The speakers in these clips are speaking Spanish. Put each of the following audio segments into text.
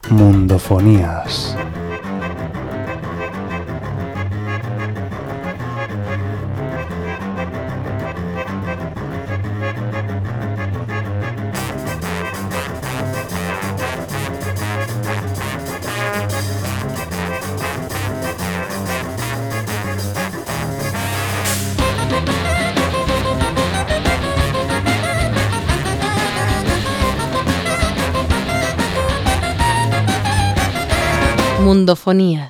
Mundofonías. Mundofonías.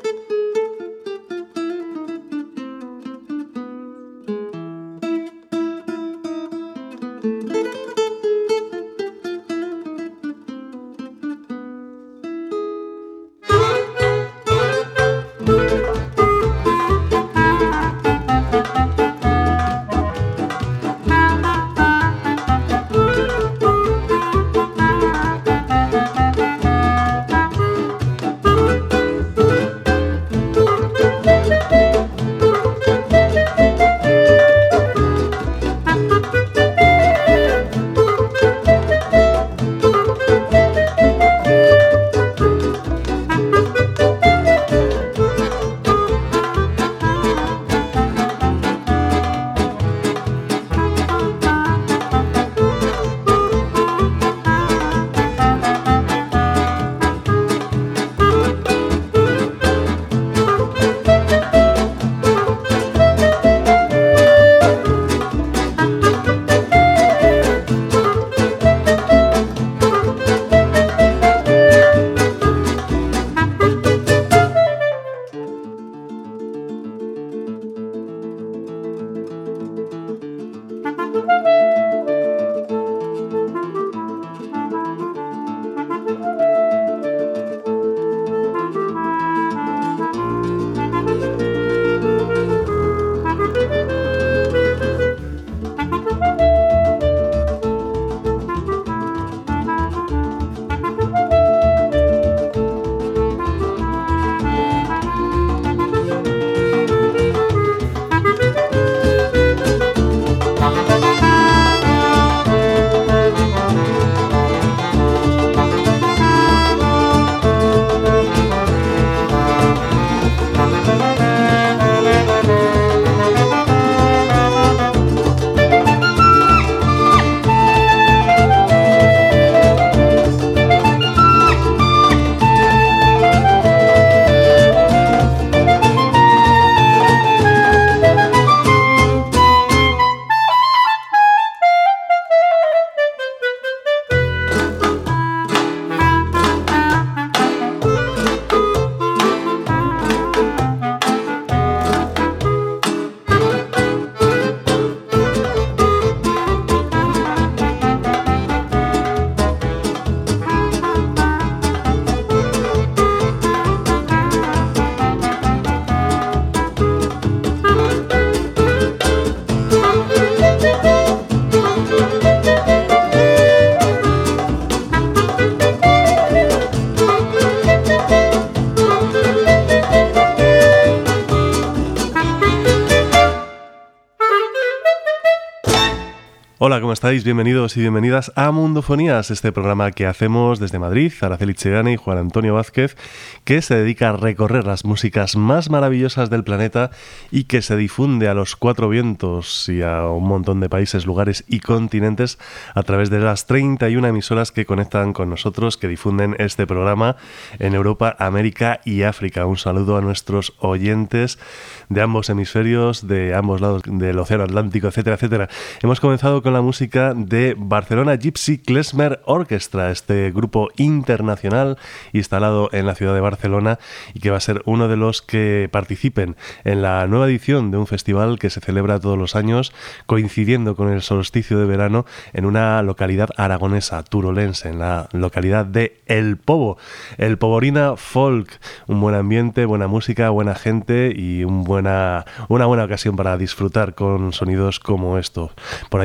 Hola, ¿cómo estáis? Bienvenidos y bienvenidas a Mundofonías, este programa que hacemos desde Madrid, Araceli Chegane y Juan Antonio Vázquez, que se dedica a recorrer las músicas más maravillosas del planeta y que se difunde a los cuatro vientos y a un montón de países, lugares y continentes a través de las 31 emisoras que conectan con nosotros, que difunden este programa en Europa, América y África. Un saludo a nuestros oyentes de ambos hemisferios, de ambos lados del Océano Atlántico, etcétera, etcétera. Hemos comenzado con la música de Barcelona Gypsy Klezmer Orchestra, este grupo internacional instalado en la ciudad de Barcelona y que va a ser uno de los que participen en la nueva edición de un festival que se celebra todos los años, coincidiendo con el solsticio de verano en una localidad aragonesa, turolense, en la localidad de El Pobo. El Poborina Folk, un buen ambiente, buena música, buena gente y una buena ocasión para disfrutar con sonidos como estos. Por ahí van a estar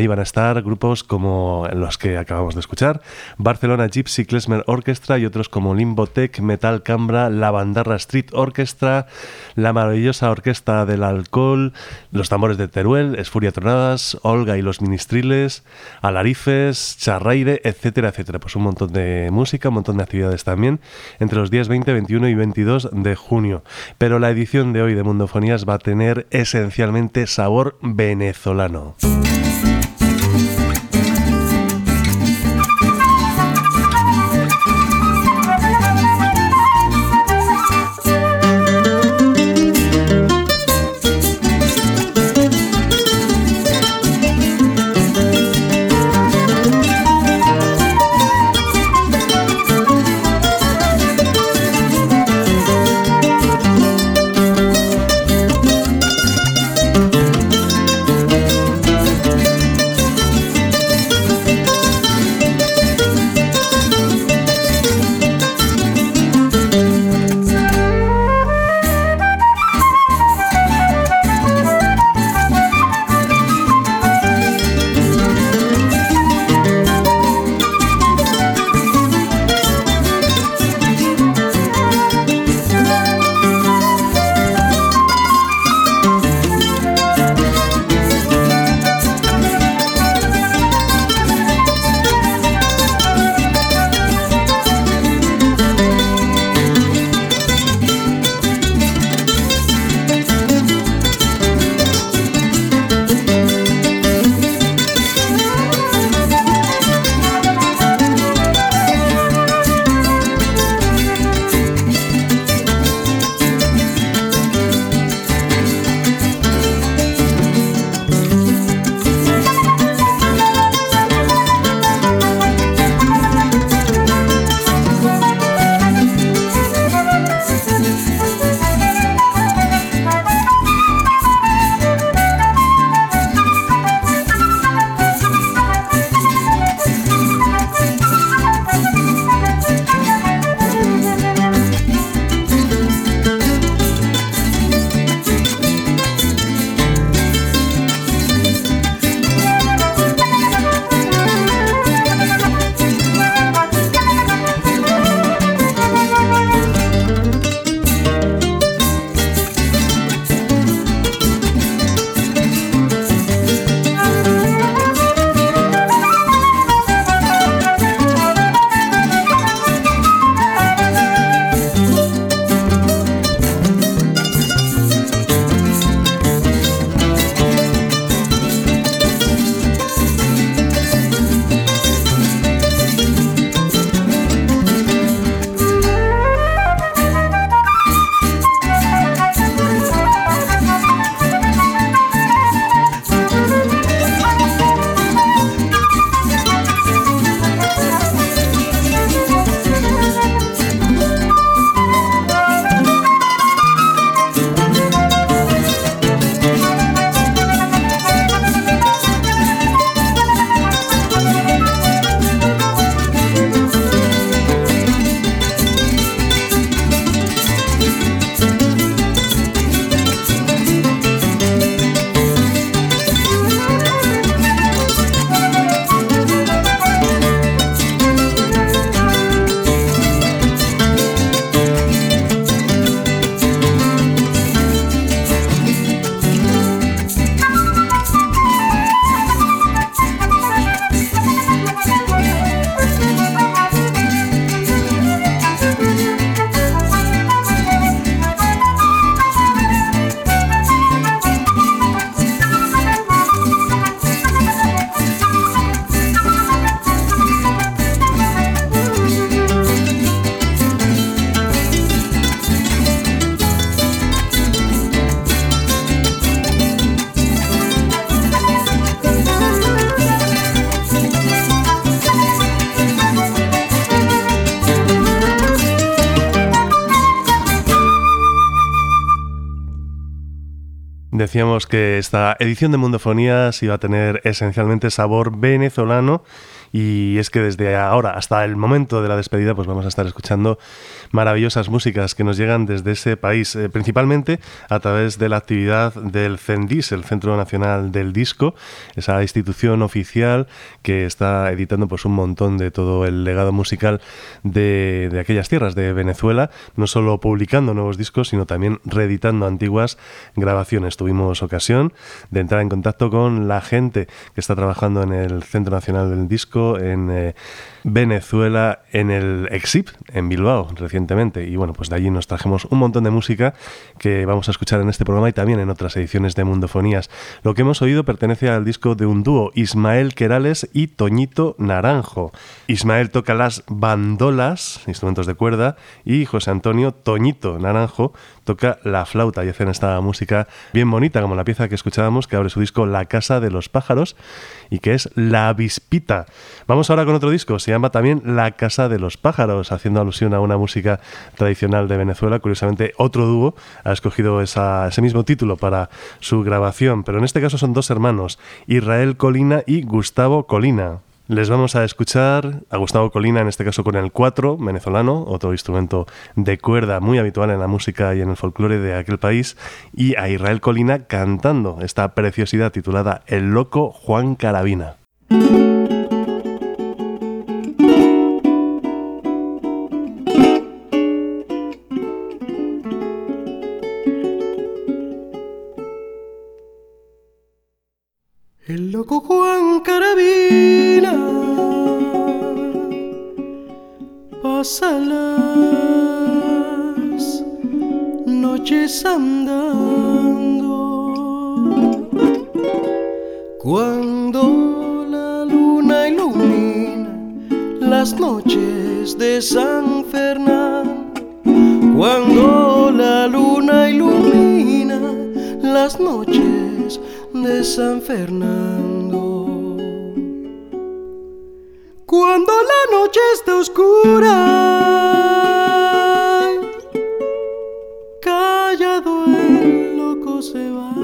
destacar grupos como los que acabamos de escuchar, Barcelona Gypsy Klezmer Orchestra y otros como Limbotech, Metal Cambra, la Bandarra Street Orchestra, la maravillosa Orquesta del Alcohol, los Tambores de Teruel, Esfuria Tronadas, Olga y los Ministriles, Alarifes, Charraire, etcétera, etcétera. Pues un montón de música, un montón de actividades también entre los días 20, 21 y 22 de junio. Pero la edición de hoy de Mundofonías va a tener esencialmente sabor venezolano. Decíamos que esta edición de Mundofonías iba a tener esencialmente sabor venezolano y es que desde ahora hasta el momento de la despedida pues vamos a estar escuchando maravillosas músicas que nos llegan desde ese país, principalmente a través de la actividad del CENDIS, el Centro Nacional del Disco, esa institución oficial que está editando pues un montón de todo el legado musical de aquellas tierras de Venezuela, no solo publicando nuevos discos, sino también reeditando antiguas grabaciones. Tuvimos ocasión de entrar en contacto con la gente que está trabajando en el Centro Nacional del Disco en Venezuela, en el EXIP, en Bilbao, recientemente. Y bueno, pues de allí nos trajimos un montón de música que vamos a escuchar en este programa y también en otras ediciones de Mundofonías. Lo que hemos oído pertenece al disco de un dúo, Ismael Querales y Toñito Naranjo. Ismael toca las bandolas, instrumentos de cuerda, y José Antonio Toñito Naranjo toca la flauta y hacen esta música bien bonita, como la pieza que escuchábamos, que abre su disco La Casa de los Pájaros y que es La Avispita. Vamos ahora con otro disco, se llama también La Casa de los Pájaros, haciendo alusión a una música tradicional de Venezuela. Curiosamente, otro dúo ha escogido ese mismo título para su grabación, pero en este caso son dos hermanos, Israel Colina y Gustavo Colina. Les vamos a escuchar a Gustavo Colina, en este caso con el cuatro venezolano, otro instrumento de cuerda muy habitual en la música y en el folclore de aquel país, y a Israel Colina cantando esta preciosidad titulada El Loco Juan Carabina. El loco Juan Carabina pasa las noches andando, cuando la luna ilumina las noches de San Fernando, cuando la luna ilumina las noches de San Fernando. Cuando la noche está oscura, callado el loco se va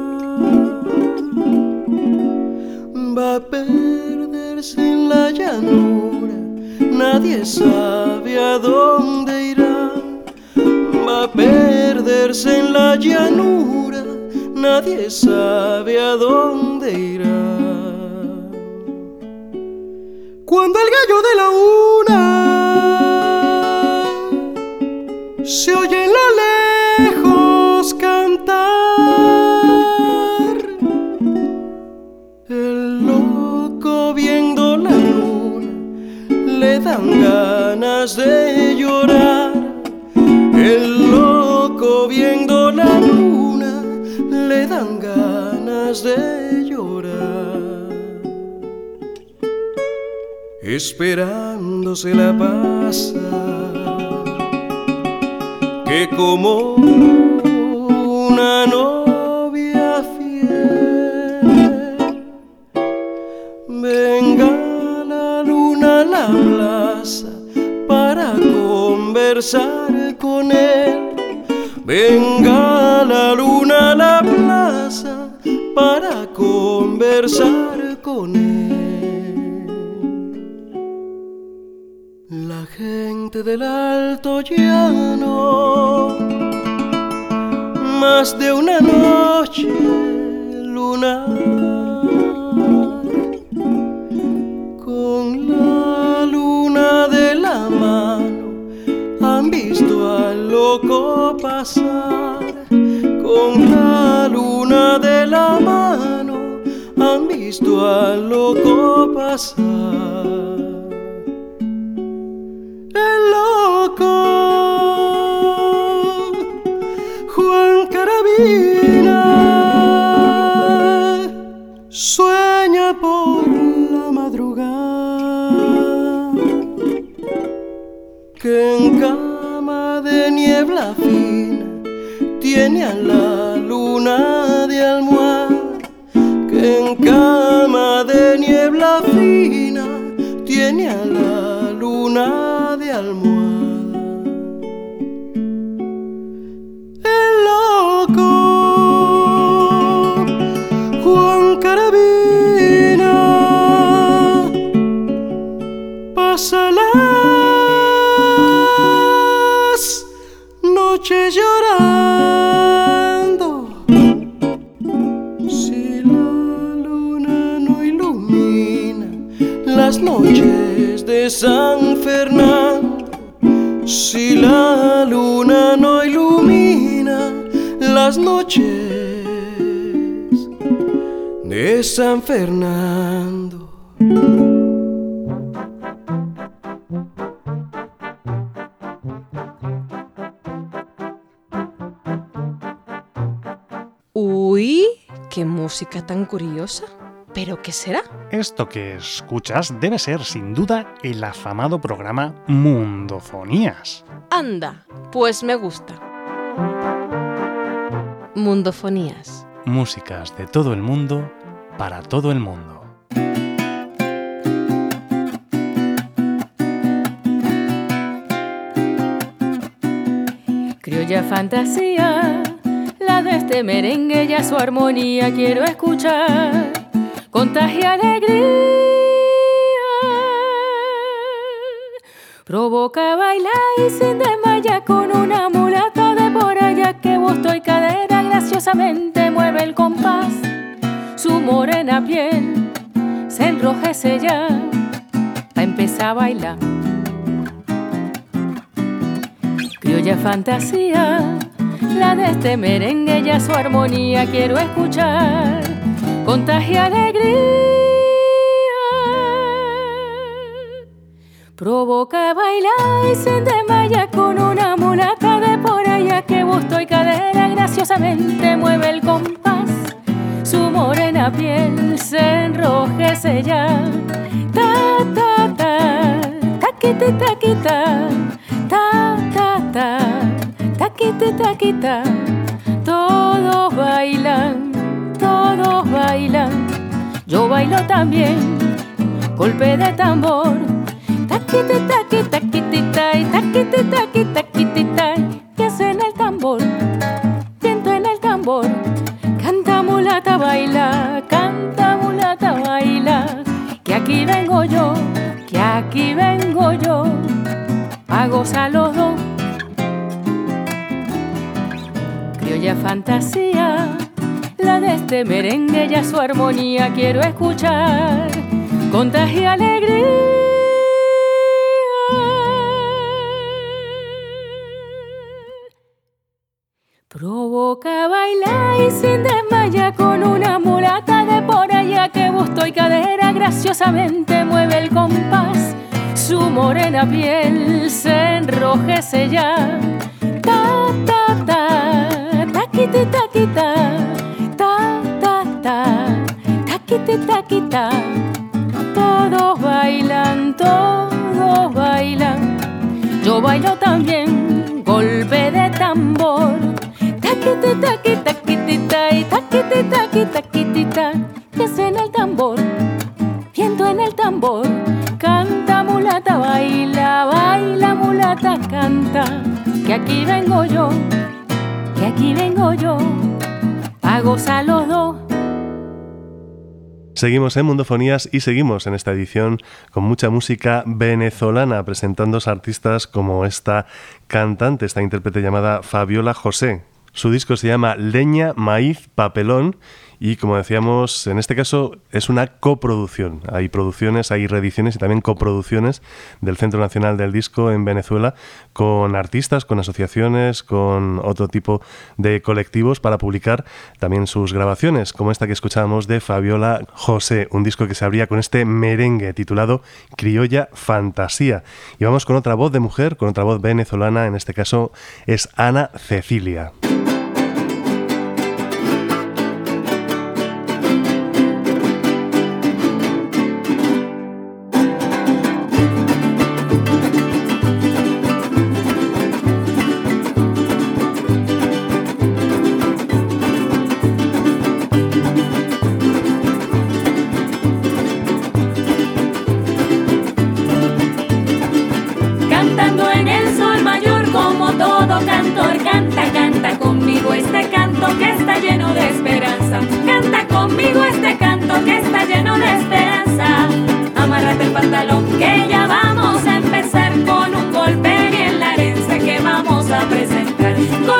a perderse en la llanura, nadie sabe a dónde irá. Va a perderse en la llanura, nadie sabe a dónde irá. Cuando el gallo de la una se oye en lo lejos cantar, el loco viendo la luna le dan ganas de llorar. El loco viendo la luna le dan ganas de llorar, esperando se la pasa, que como una novia fiel, venga la luna a la plaza para conversar con él. Venga la luna a la plaza para conversar con él. La gente del Alto Llano, más de una noche lunar, con la luna de la mano han visto al loco pasar. Con la luna de la mano han visto al loco pasar. El loco Juan Carabina sueña por la madrugada, que en cama de niebla fina tiene a la luna de almohada, que en cama de niebla fina tiene a la luna de almohada. El loco Juan Carabina noche llorando. Si la luna no ilumina las noches de San Fernando, si la luna no ilumina las noches de San Fernando. Uy, qué música tan curiosa. ¿Pero qué será? Esto que escuchas debe ser, sin duda, el afamado programa Mundofonías. Anda, pues me gusta. Mundofonías. Músicas de todo el mundo, para todo el mundo. Criolla fantasía, la de este merengue y a su armonía quiero escuchar. Contagia alegría, provoca bailar y sin desmayar con una mulata de por allá que busto y cadera graciosamente mueve el compás. Su morena piel se enrojece ya pa' empezar a bailar. Criolla fantasía, la de este merengue y a su armonía quiero escuchar. Contagia alegría, provoca bailar y se desmaya con una mulata de por allá que busto y cadera graciosamente mueve el compás. Su morena piel se enrojece ya. Ta ta ta, taquiti taquita, ta ta ta, taquiti taquita. Todos bailan, todos bailan, yo bailo también, golpe de tambor. Taquiti taqui taquitita y taquiti taqui taquitita, que suena el tambor, viento en el tambor. Canta mulata baila, canta mulata baila, que aquí vengo yo, que aquí vengo yo, a gozar los dos. Criolla fantasía, la de este merengue y a su armonía quiero escuchar. Contagia alegría, provoca bailar y sin desmayar con una mulata de por allá que busto y cadera graciosamente mueve el compás. Su morena piel se enrojece ya. Ta ta ta, taquiti taquita, ta ta ta, taquiti taquita. Todos bailan, todos bailan, yo bailo también, golpe de tambor. Taquiti taqui taquitita y taquiti taqui taquitita, que suena el tambor, viento en el tambor. Canta mulata baila, baila mulata canta, que aquí vengo yo, que aquí vengo yo, a gozar los dos. Seguimos en Mundofonías y seguimos en esta edición con mucha música venezolana, presentando a artistas como esta cantante, esta intérprete llamada Fabiola José. Su disco se llama Leña, Maíz, Papelón y, como decíamos, en este caso es una coproducción. Hay producciones, hay reediciones y también coproducciones del Centro Nacional del Disco en Venezuela con artistas, con asociaciones, con otro tipo de colectivos para publicar también sus grabaciones, como esta que escuchábamos de Fabiola José, un disco que se abría con este merengue titulado Criolla Fantasía. Y vamos con otra voz de mujer, con otra voz venezolana, en este caso es Ana Cecilia. Que ya vamos a empezar con un golpe bien larense que vamos a presentar.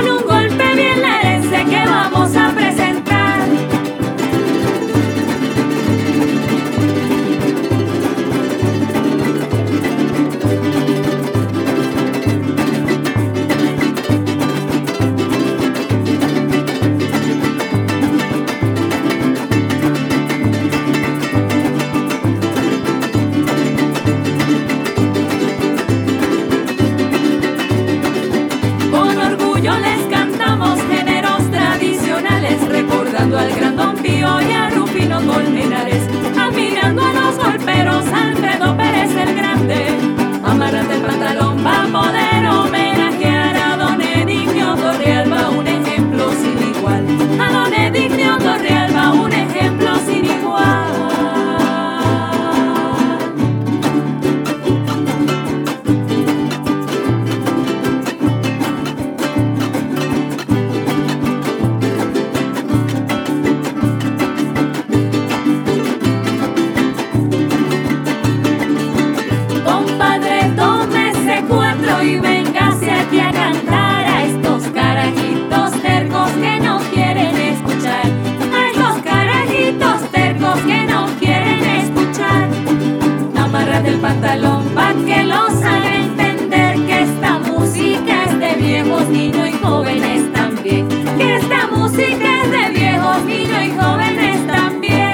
jóvenes también, que esta música es de viejos, niños y jóvenes también.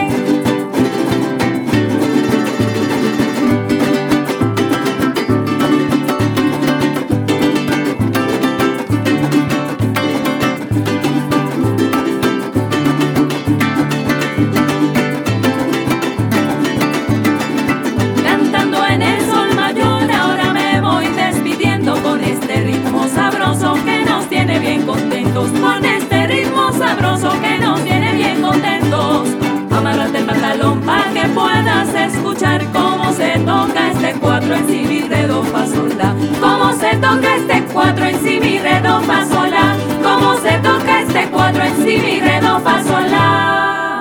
Cantando en el sol mayor, ahora me voy despidiendo con este ritmo sabroso que nos tiene bien contentos, con este ritmo sabroso que nos tiene bien contentos. Amárrate el pantalón para que puedas escuchar cómo se toca este 4 en si, mi, re, do, fa, sol, la. Cómo se toca este 4 en si, mi, re, do, fa, sol, la. Cómo se toca este 4 en si, mi, re, do, fa, sol, la.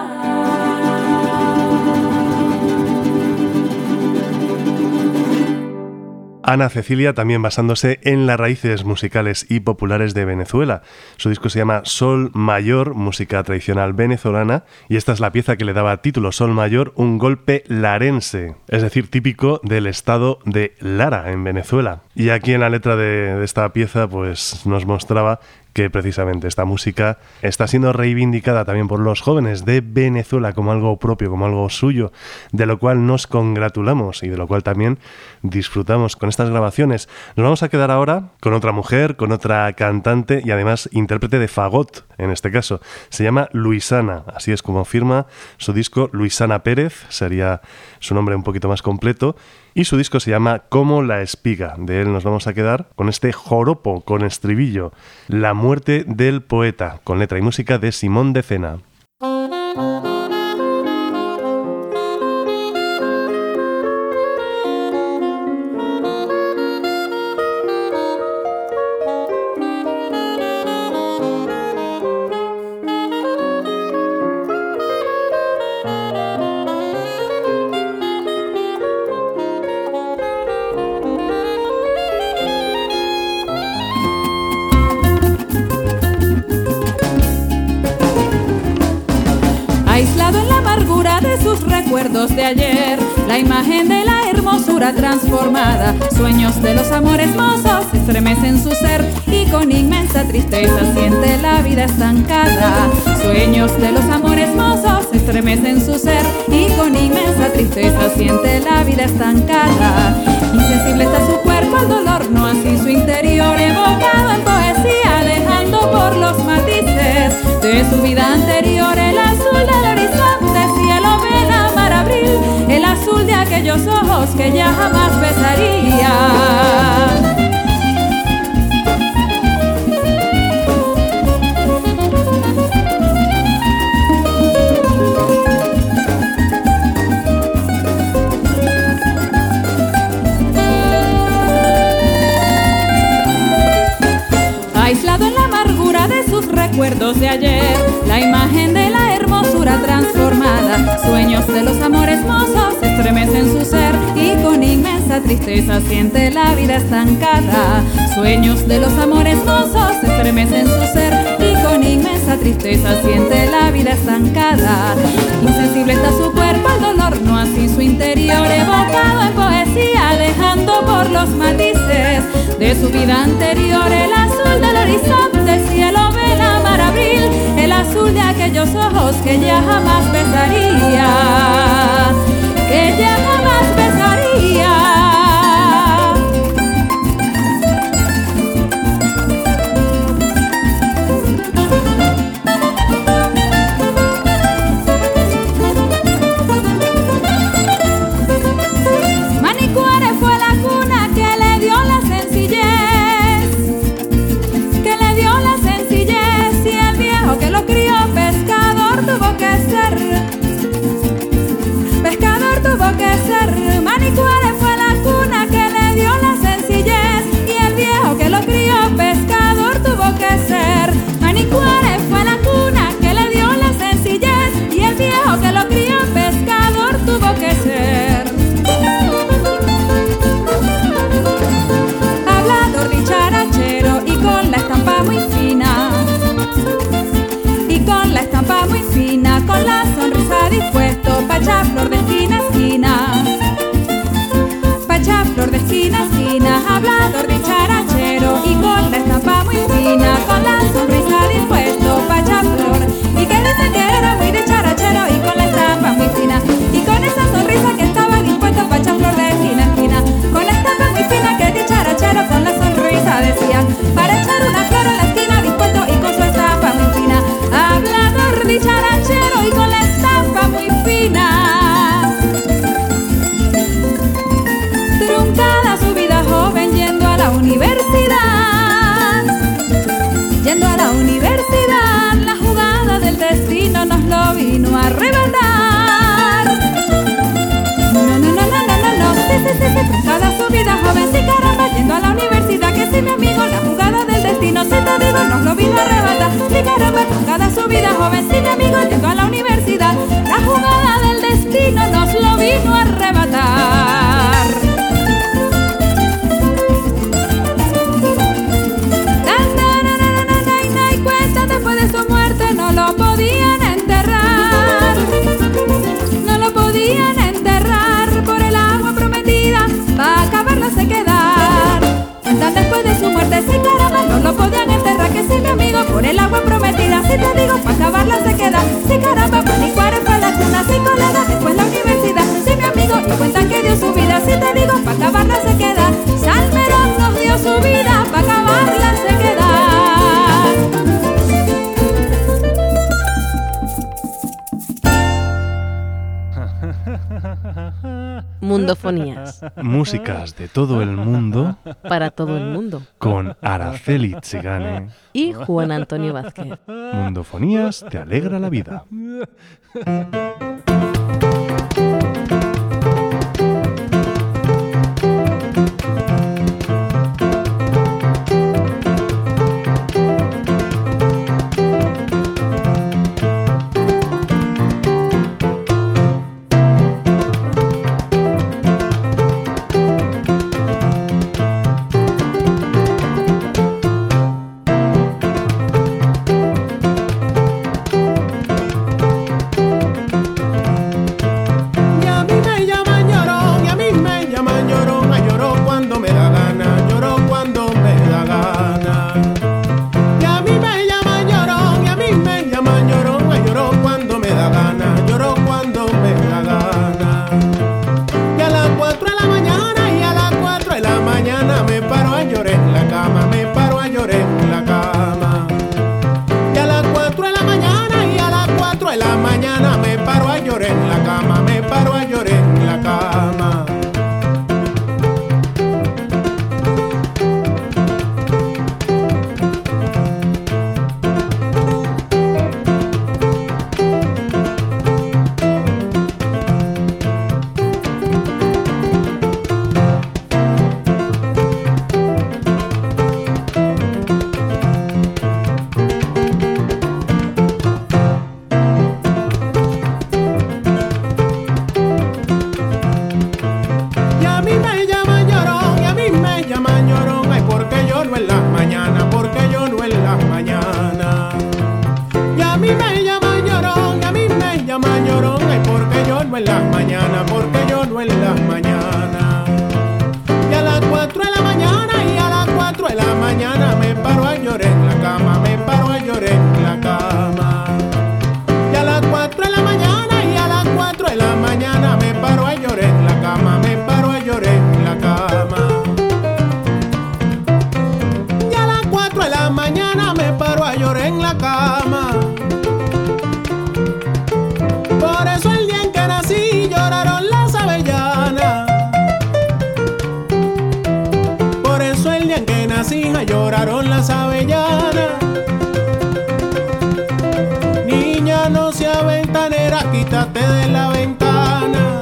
Ana Cecilia, también basándose en las raíces musicales y populares de Venezuela. Su disco se llama Sol Mayor, música tradicional venezolana, y esta es la pieza que le daba título, Sol Mayor, un golpe larense, es decir, típico del estado de Lara, en Venezuela. Y aquí en la letra de esta pieza pues nos mostraba que precisamente esta música está siendo reivindicada también por los jóvenes de Venezuela como algo propio, como algo suyo, de lo cual nos congratulamos y de lo cual también disfrutamos con estas grabaciones. Nos vamos a quedar ahora con otra mujer, con otra cantante y además intérprete de fagot, en este caso. Se llama Luisana, así es como firma su disco. Luisana Pérez sería su nombre un poquito más completo. Y su disco se llama Como la espiga. De él nos vamos a quedar con este joropo con estribillo, La muerte del poeta, con letra y música de Simón de Cena. Recuerdos de ayer, la imagen de la hermosura transformada, sueños de los amores mozos estremecen su ser y con inmensa tristeza siente la vida estancada. Sueños de los amores mozos estremecen su ser y con inmensa tristeza siente la vida estancada. Insensible está su cuerpo al dolor, no así su interior, evocado en poesía, dejando por los matices de su vida anterior el azul del horizonte, cielo, vela, mar, abril, el azul de aquellos ojos que ya jamás besaría. Aislado en la amargura de sus recuerdos de ayer, la imagen de la hermosura transformada, sueños de los amores mozos estremecen su ser y con inmensa tristeza siente la vida estancada. Sueños de los amores mozos estremecen su ser y con inmensa tristeza siente la vida estancada. Insensible está su cuerpo al dolor, no así su interior, evocado en poesía, dejando por los matices de su vida anterior el azul del horizonte, el cielo, vela, mar, abril, el azul de aquellos ojos que ya jamás besaría, que ya jamás besaría. Manicuare fue la cuna que le dio la sencillez, y el viejo que lo crió pescador tuvo que ser Mundofonías. Músicas de todo el mundo. Para todo el mundo. Con Araceli Tsigane. Y Juan Antonio Vázquez. Mundofonías te alegra la vida. Lloraron las avellanas. Niña, no seas ventanera, quítate de la ventana.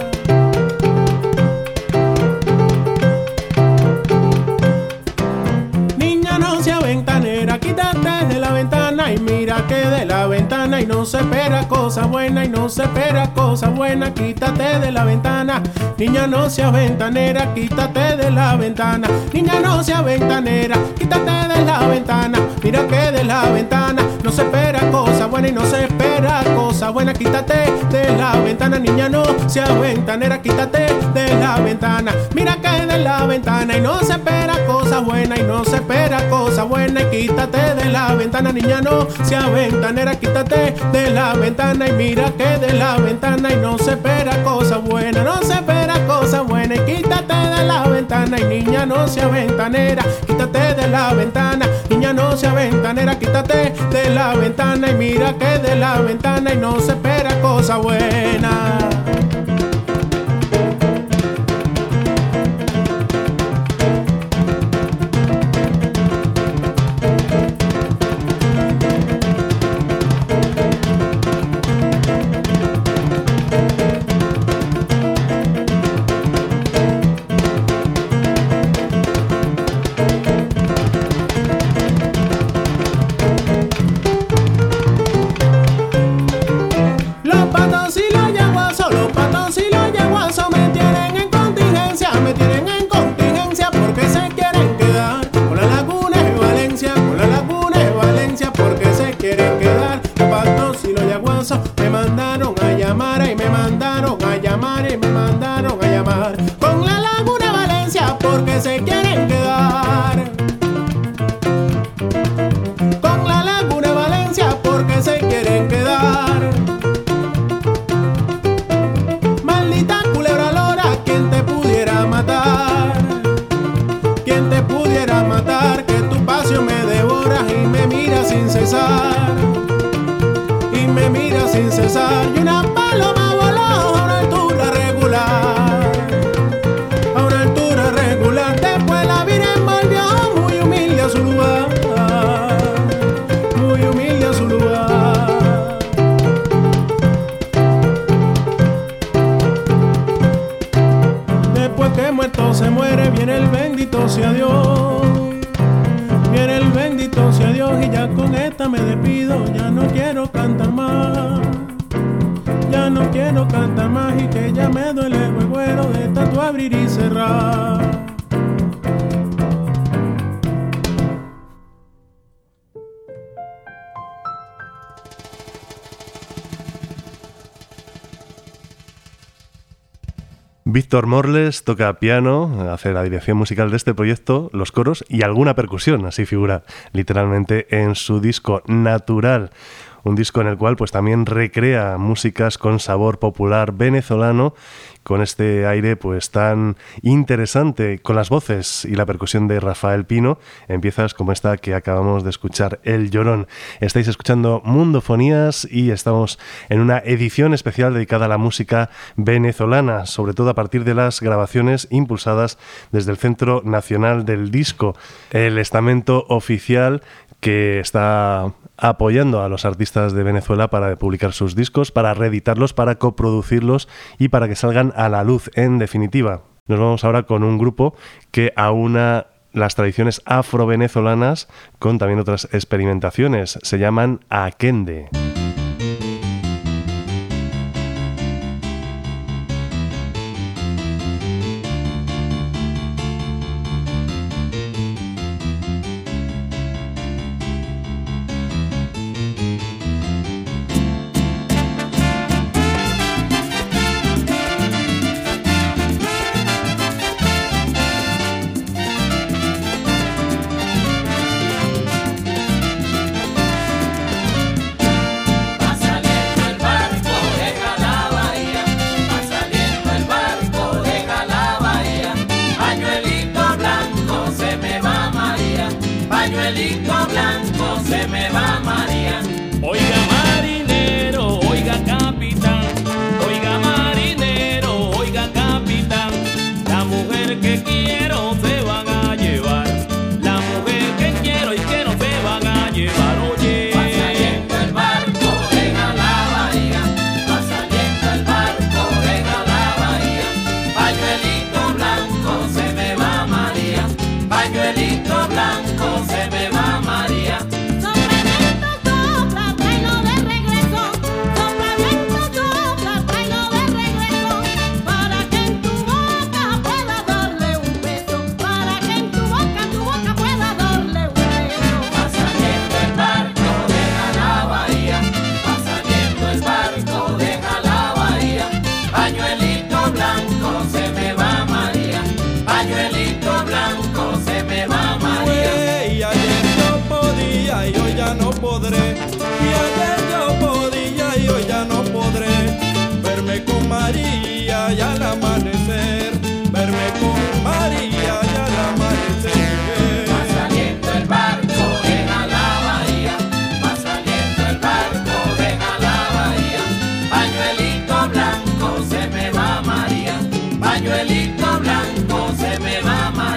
Niña, no seas ventanera, quítate de la ventana y mira que de la ventana y no se espera cosa buena y no se espera cosa buena. Quítate de la ventana. Niña, no seas ventanera, quítate de la ventana. Niña, no seas ventanera, quítate de la ventana. Mira que de la ventana no se espera cosa buena y no se espera cosa buena. Quítate de la ventana, niña, no seas ventanera, quítate de la ventana. Mira que de la ventana y no se espera cosa buena y no se espera cosa buena. Y quítate de la ventana, niña, no seas ventanera, quítate de la ventana. Y mira que de la ventana y no se espera cosa buena, no se espera cosa buena. Y quítate de la ventana y niña, no seas ventanera, quítate de la ventana. Niña, no seas ventanera, quítate de la ventana. Y mira que de la ventana y no se espera cosa buena. Me mandaron a llamar y me mandaron a llamar y me mandaron a llamar. Con la Laguna Valencia porque se quieren quedar. Con la Laguna Valencia porque se quieren quedar. Maldita culebra lora, quien te pudiera matar. Quien te pudiera matar, que tu pasión me devora y me mira sin cesar. Me mira sin cesar y una paloma voló a una altura regular. bendito sea Dios y ya con esta me despido. Ya no quiero cantar más, ya no quiero cantar más y que ya me duele el huevuelo de tanto abrir y cerrar. Víctor Morles toca piano, hace la dirección musical de este proyecto, los coros y alguna percusión, así figura literalmente en su disco Natural. Un disco en el cual pues también recrea músicas con sabor popular venezolano, con este aire pues tan interesante, con las voces y la percusión de Rafael Pino, en piezas como esta que acabamos de escuchar, El Llorón. Estáis escuchando Mundofonías y estamos en una edición especial dedicada a la música venezolana, sobre todo a partir de las grabaciones impulsadas desde el Centro Nacional del Disco, el estamento oficial que está apoyando a los artistas de Venezuela para publicar sus discos, para reeditarlos, para coproducirlos y para que salgan a la luz, en definitiva. Nos vamos ahora con un grupo que aúna las tradiciones afro-venezolanas con también otras experimentaciones. Se llaman Akende.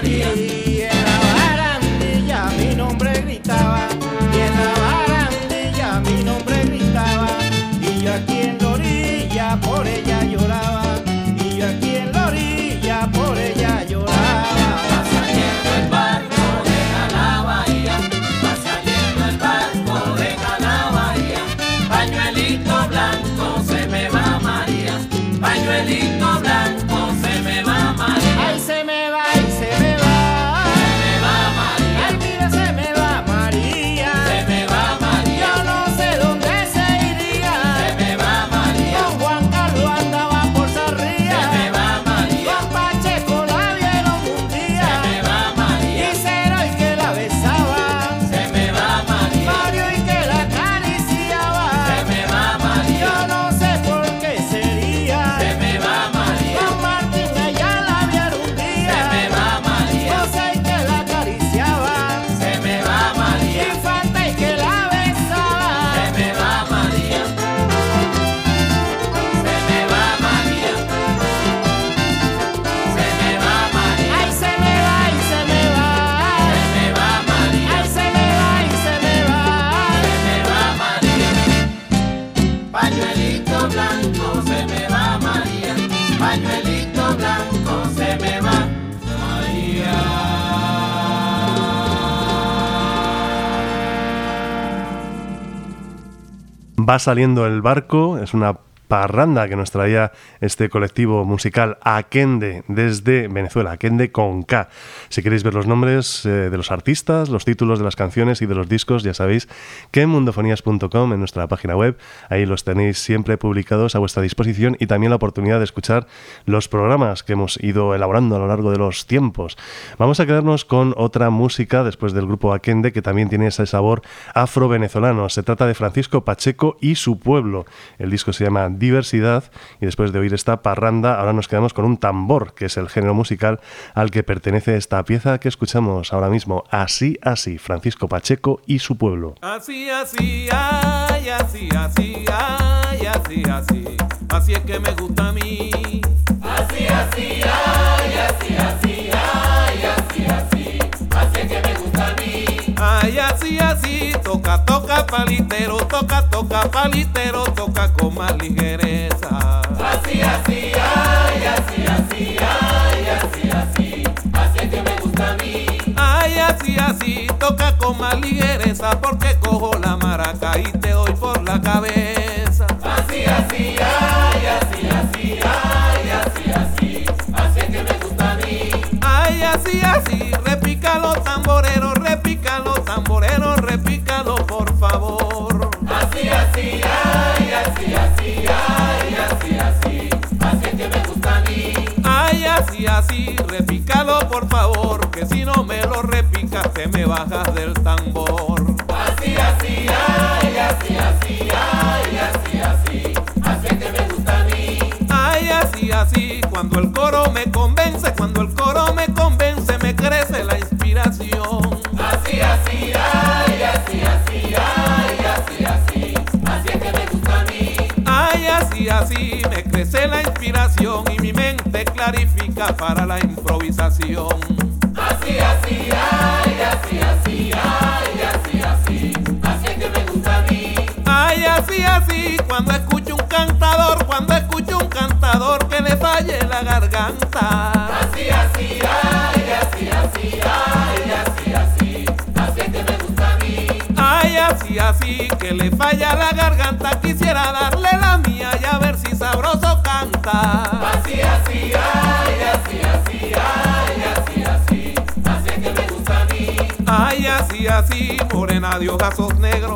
Y en la barandilla mi nombre gritaba, y en la barandilla Va saliendo el barco, es una parranda que nos traía este colectivo musical Akende desde Venezuela, Akende con K. Si queréis ver los nombres de los artistas, los títulos de las canciones y de los discos, ya sabéis que en mundofonías.com, en nuestra página web, ahí los tenéis siempre publicados a vuestra disposición y también la oportunidad de escuchar los programas que hemos ido elaborando a lo largo de los tiempos. Vamos a quedarnos con otra música después del grupo Akende que también tiene ese sabor afro-venezolano. Se trata de Francisco Pacheco y su pueblo. El disco se llama Diversidad y después de oír esta parranda ahora nos quedamos con un tambor, que es el género musical al que pertenece esta pieza que escuchamos ahora mismo. Así, así, Francisco Pacheco y su pueblo. Así, así, ay, así, así, ay, así, así, así es que me gusta a mí. Así, así, ay, así, así, ay, así, así, así es que me gusta a mí. Ay, así, así, toca, toca palitero, toca, toca palitero, toca con más ligereza. Así, así, ay, así, así, ay, así, así, así es que me gusta a mí. Ay, así, así, toca con más ligereza, porque cojo la maraca y te doy por la cabeza. Así, así, ay, así, así, ay, así, así, así es que me gusta a mí. Ay, así, así, repica los tamboreros, repícalo por favor. Así, así, ay, así, así, ay, así, así, así es que me gusta a mí. Ay, así, así, repícalo por favor, que si no me lo repicas te me bajas del tambor. Así, así, ay, así, así, ay, así, así, así es que me gusta a mí. Ay, así, así, cuando el coro me convence, me crece la inspiración. Así, así, ay, así, así, ay, así, así, así es que me gusta a mí. Ay, así, así, me crece la inspiración y mi mente clarifica para la improvisación. Así, así, ay, así, así, ay, así, así, así es que me gusta a mí. Ay, así, así, cuando escucho un cantador que le falle la garganta. Así, así, ay, así, así, ay, así, así, así es que me gusta a mí. Ay, así, así, que le falla la garganta, quisiera darle la mía y a ver si sabroso canta. Así, así, ay, así, así, ay, así, así, así es que me gusta a mí. Ay, así, así, morena de ojazos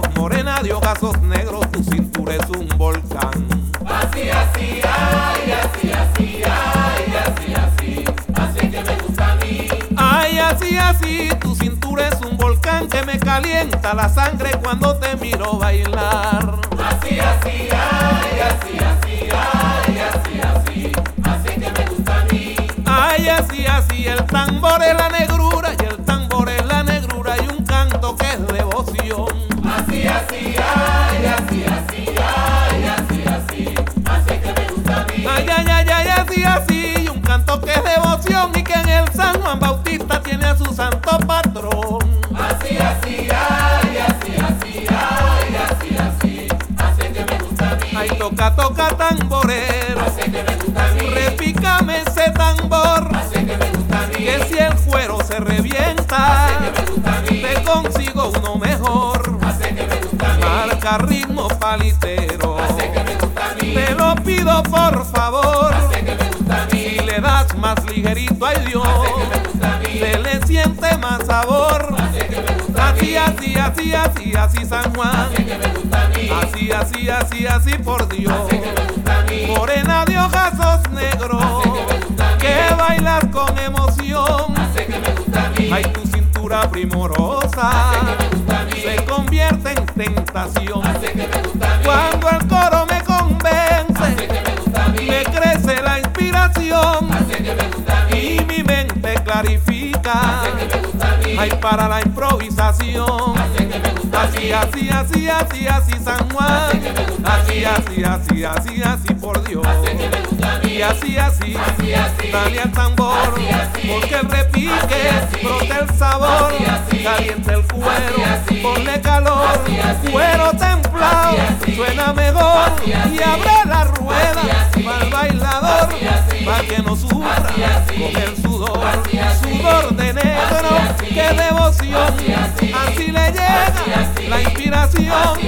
negros, tu cintura es un volcán. Así, así, ay, así, así, ay, así, así, así es que me gusta a mí. Ay, así, así, tu cintura es un volcán que me calienta la sangre cuando te miro bailar. Así, así, ay, así, así, ay, así, así, así es que me gusta a mí. Ay, así, así, el tambor es la negrura y el tambor es la negrura y un canto que es devoción. Así, así, ay, así, así, ay, así, así, así es que me gusta a mí. Ay, ay, ay, ay, así, así, y un canto que es devoción y que en el San Juan Bautista tiene a su santo patrón. Así, así, ay, así, así, ay, así, así, así es que me gusta a mí. Ay, toca, toca tamborero, así es que me gusta a mí. Repícame ese tambor, así es que me gusta a mí. Que si el cuero se revienta, así es que me gusta a mí. Te consigo uno mejor, así es que me gusta a mí. Marca ritmo palitero, así es que me gusta a mí. Te lo pido por favor, así es que me gusta a mí. Si le das más ligerito, ay Dios, así es que me gusta a mí. Se le siente más sabor, así es que me gusta a mí. Así, así, así, así, San Juan, así es que me gusta a mí. Así, así, así, así, por Dios, así es que me gusta a mí. Morena de ojazos negros, así es que me gusta a mí. Que bailas con emoción, así es que me gusta a mí. Ay, tu cintura primorosa, así es que me gusta a mí. Se convierte en tentación, así es que me gusta a mí. Cuando el coro me convence, así es que me gusta a mí. Me crece la inspiración, así es que me gusta a mí. Y mi mente clarifica, así es que me gusta a mí. Ay, para la improvisación, así es que me gusta a mí. Así, así, así, así, San Juan, así es que me gusta a mí. Así, así, así, así, por Dios, así es que me gusta a mí. Y así, así, así, así, dale al tambor, así, así, porque el repique, así, así, brota el sabor, así, así, calienta el cuero, así, así, ponle calor, así, así, cuero templado, así, así, suena mejor, así, así, y abre la rueda, para el bailador, para que no sufra, así, así, con el sudor, así, así, sudor de negro, así, así, qué devoción, así, así, así le llega, así, así, la inspiración, así, así,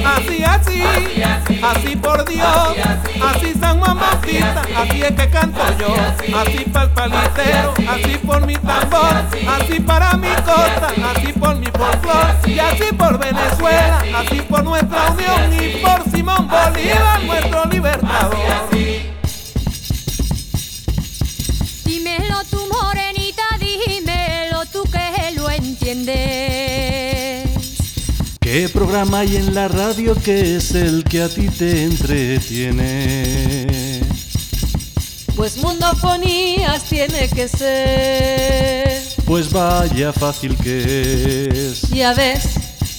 así, así por Dios, así San Juan Bautista, así es que canto yo, así para el palitero, así por mi tambor, así para mi costa, así por mi folclor, y así por Venezuela, así por nuestra unión y por Simón Bolívar, nuestro libertador. Dímelo tú, morenita, dímelo tú que lo entiendes. ¿Qué programa hay en la radio que es el que a ti te entretiene? Pues Mundofonías tiene que ser. Pues vaya fácil que es. Ya ves.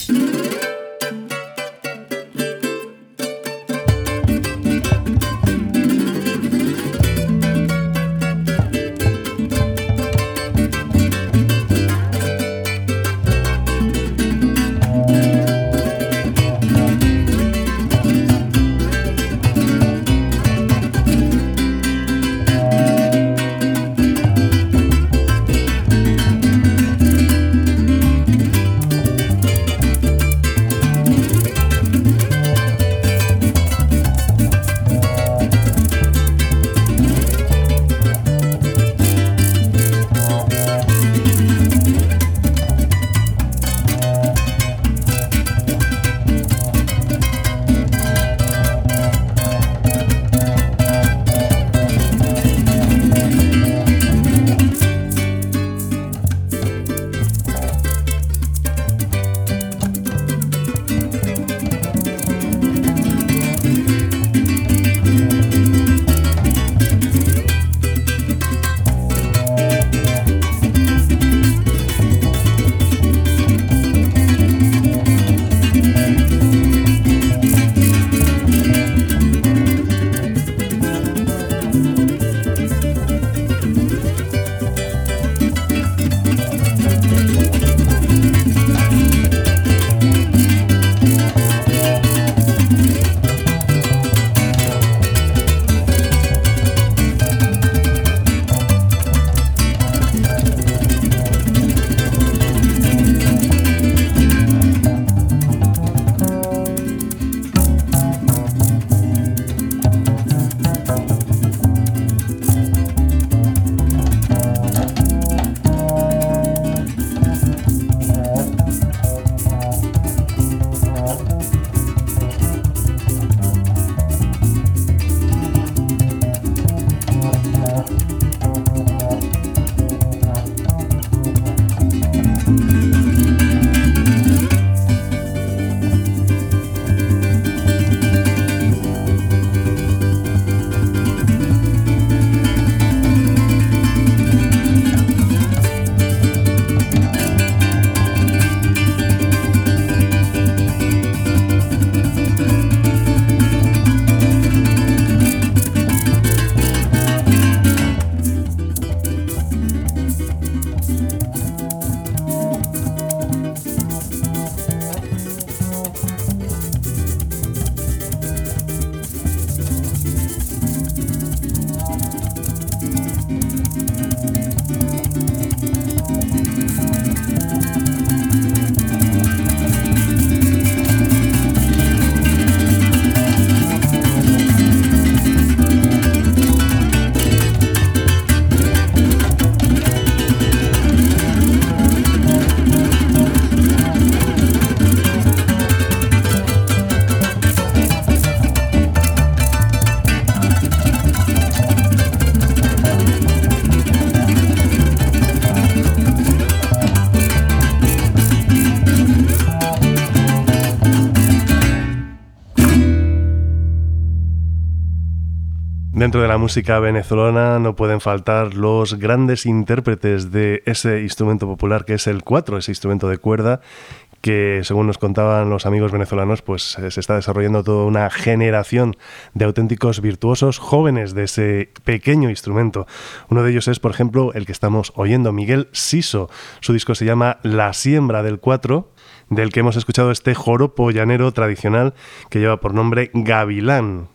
Dentro de la música venezolana no pueden faltar los grandes intérpretes de ese instrumento popular que es el cuatro, ese instrumento de cuerda que, según nos contaban los amigos venezolanos, pues se está desarrollando toda una generación de auténticos virtuosos jóvenes de ese pequeño instrumento. Uno de ellos es, por ejemplo, el que estamos oyendo, Miguel Siso. Su disco se llama La siembra del cuatro, del que hemos escuchado este joropo llanero tradicional que lleva por nombre Gavilán.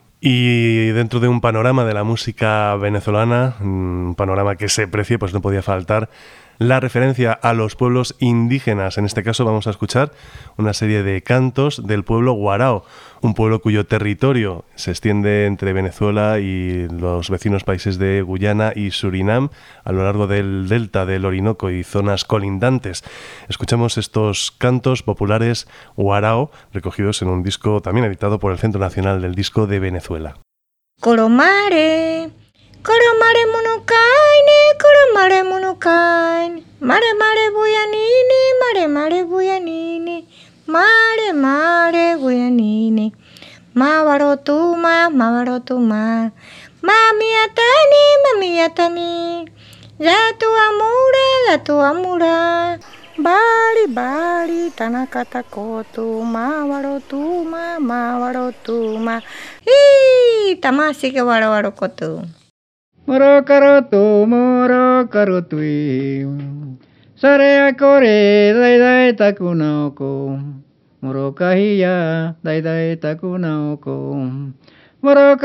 Y dentro de un panorama de la música venezolana, un panorama que se precie, pues no podía faltar la referencia a los pueblos indígenas. En este caso vamos a escuchar una serie de cantos del pueblo Guarao, un pueblo cuyo territorio se extiende entre Venezuela y los vecinos países de Guyana y Surinam a lo largo del delta del Orinoco y zonas colindantes. Escuchamos estos cantos populares Guarao, recogidos en un disco también editado por el Centro Nacional del Disco de Venezuela. Coromare, coromare monocaine, coromare monocaine, mare mare buyanini, mare mare buyanini, mare mare buyanini, mavarotuma, mavarotuma, mamiatani, yatu amura, bari bari tanakata kotu, mavarotuma, mavarotuma, tamasi ke waro kotu. Moro karotu, sare akore, dai takunaoko. Moro kahia, dai takunaoko. Moro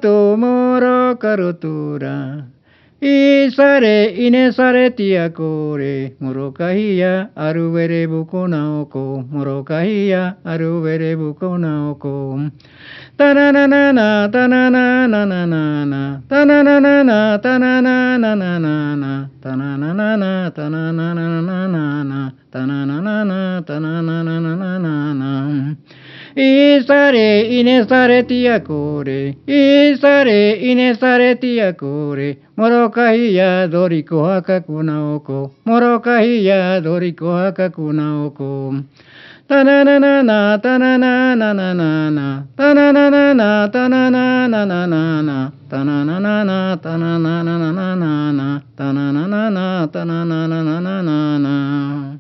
karotura. Isare, inesare tiakore. Moro kahia, aruvere bukonaoko. Moro kahia, aruvere bukonaoko. Ta-na-na-na-na, ta-na-na-na-na-na, ta-na-na-na-na, ta-na-na-na-na-na, ta-na-na-na-na, ta-na-na-na-na-na, ta-na-na-na-na, ta-na-na-na-na-na. Isare, inesare tiakore, isare, inesare tiakore, morokahiya doriko hakakunaoko, morokahiya doriko hakakunaoko. Ta-na-na-na-na, ta-na-na-na-na-na, ta-na-na-na-na, ta-na-na-na-na-na, ta-na-na-na-na, ta-na-na-na-na-na, ta-na-na-na-na, ta-na-na-na-na-na.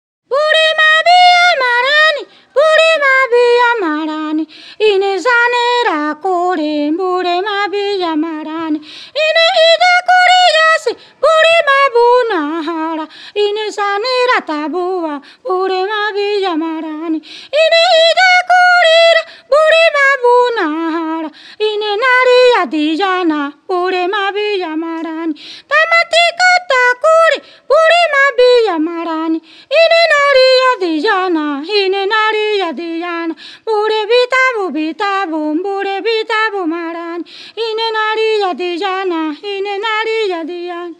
Burima marani, ine zanera kore, burima biya marani, ine ida kore yasi, burima bunahara, ine zanera tabua, burima biya marani, ine ida korira, burima bunahara, ine naria dijana, burima biya marani, tamatika takuri, burima biya marani, ine naria dijana, ine naria dijana, bure bitabu, bure bitabu marani, ine naria dijana, ine naria dijana.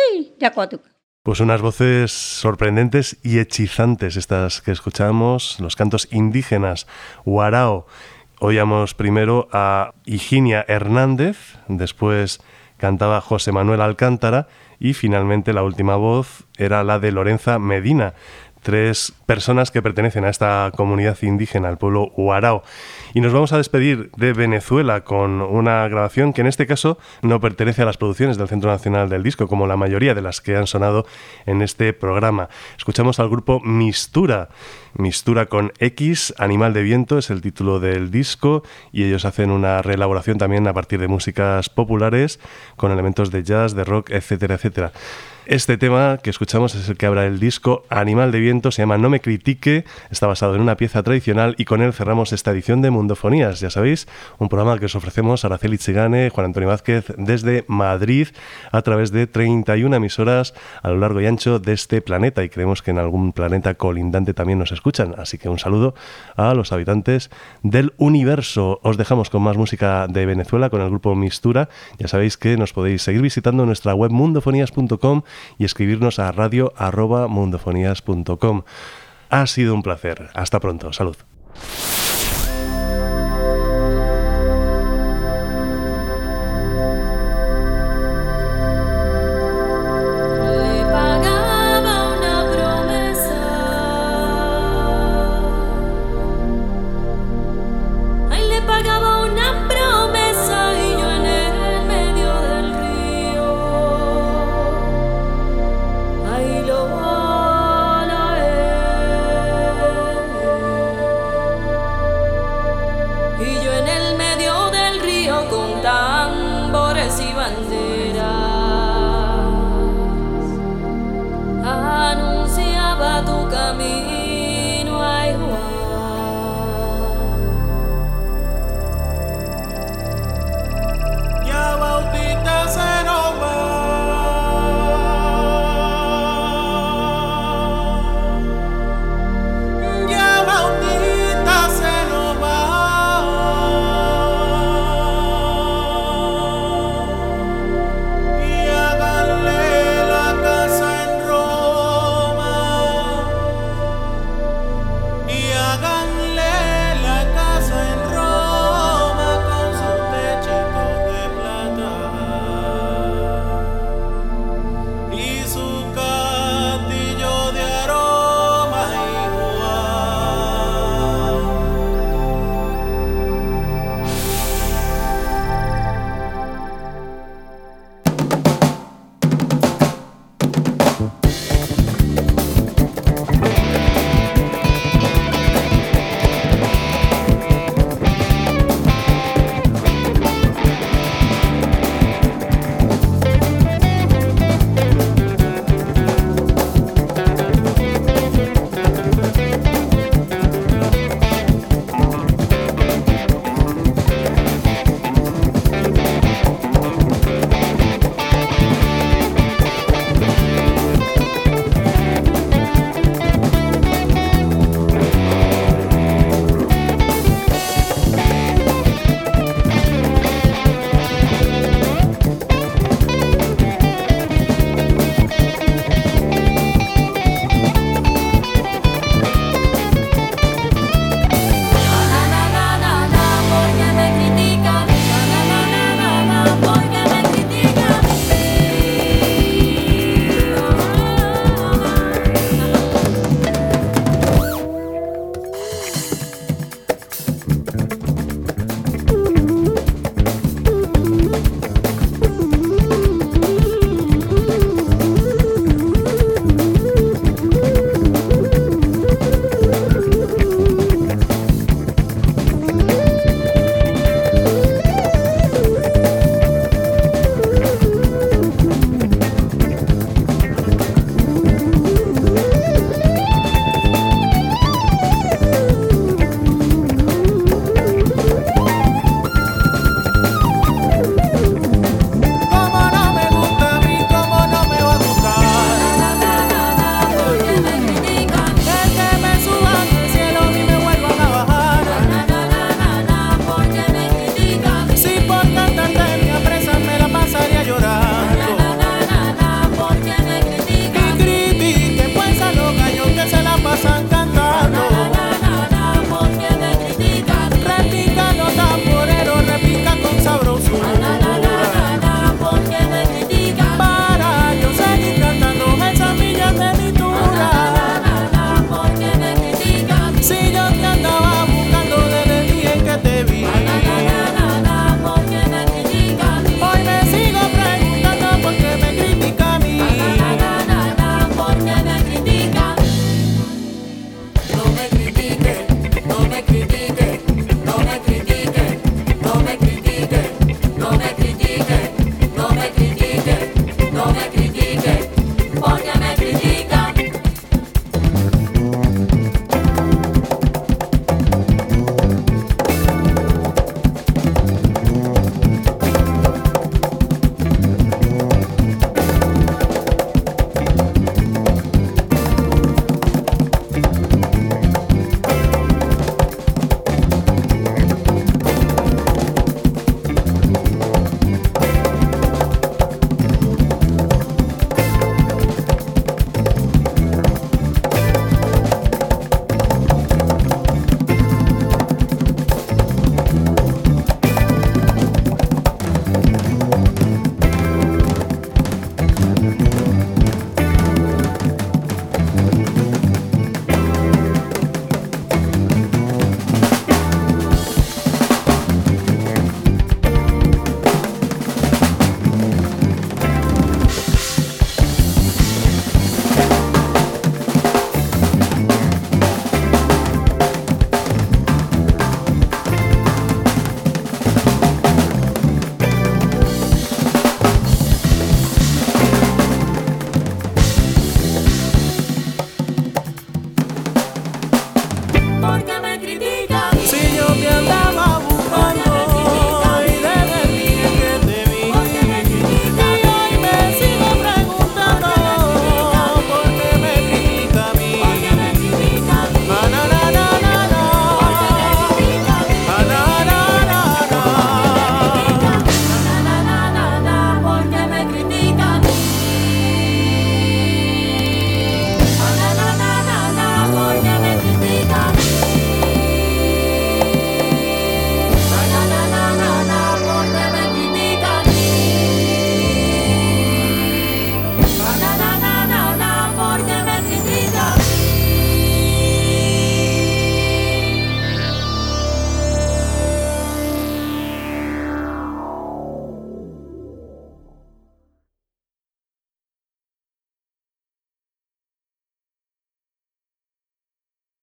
Pues unas voces sorprendentes y hechizantes estas que escuchamos, los cantos indígenas Guarao. Oíamos primero a Higinia Hernández, después cantaba José Manuel Alcántara y finalmente la última voz era la de Lorenza Medina. 3 personas que pertenecen a esta comunidad indígena, al pueblo Guarao. Y nos vamos a despedir de Venezuela con una grabación que en este caso no pertenece a las producciones del Centro Nacional del Disco, como la mayoría de las que han sonado en este programa. Escuchamos al grupo Mistura. Mistura con X, Animal de Viento es el título del disco, y ellos hacen una reelaboración también a partir de músicas populares con elementos de jazz, de rock, etcétera, etcétera. Este tema que escuchamos es el que abre el disco Animal de Viento, se llama No me critique, está basado en una pieza tradicional y con él cerramos esta edición de Mundofonías, ya sabéis, un programa que os ofrecemos Araceli Chegane, Juan Antonio Vázquez desde Madrid a través de 31 emisoras a lo largo y ancho de este planeta, y creemos que en algún planeta colindante también nos escuchan, así que un saludo a los habitantes del universo. Os dejamos con más música de Venezuela con el grupo Mistura. Ya sabéis que nos podéis seguir visitando en nuestra web mundofonías.com y escribirnos a radio@mundofonías.com. Ha sido un placer. Hasta pronto. Salud.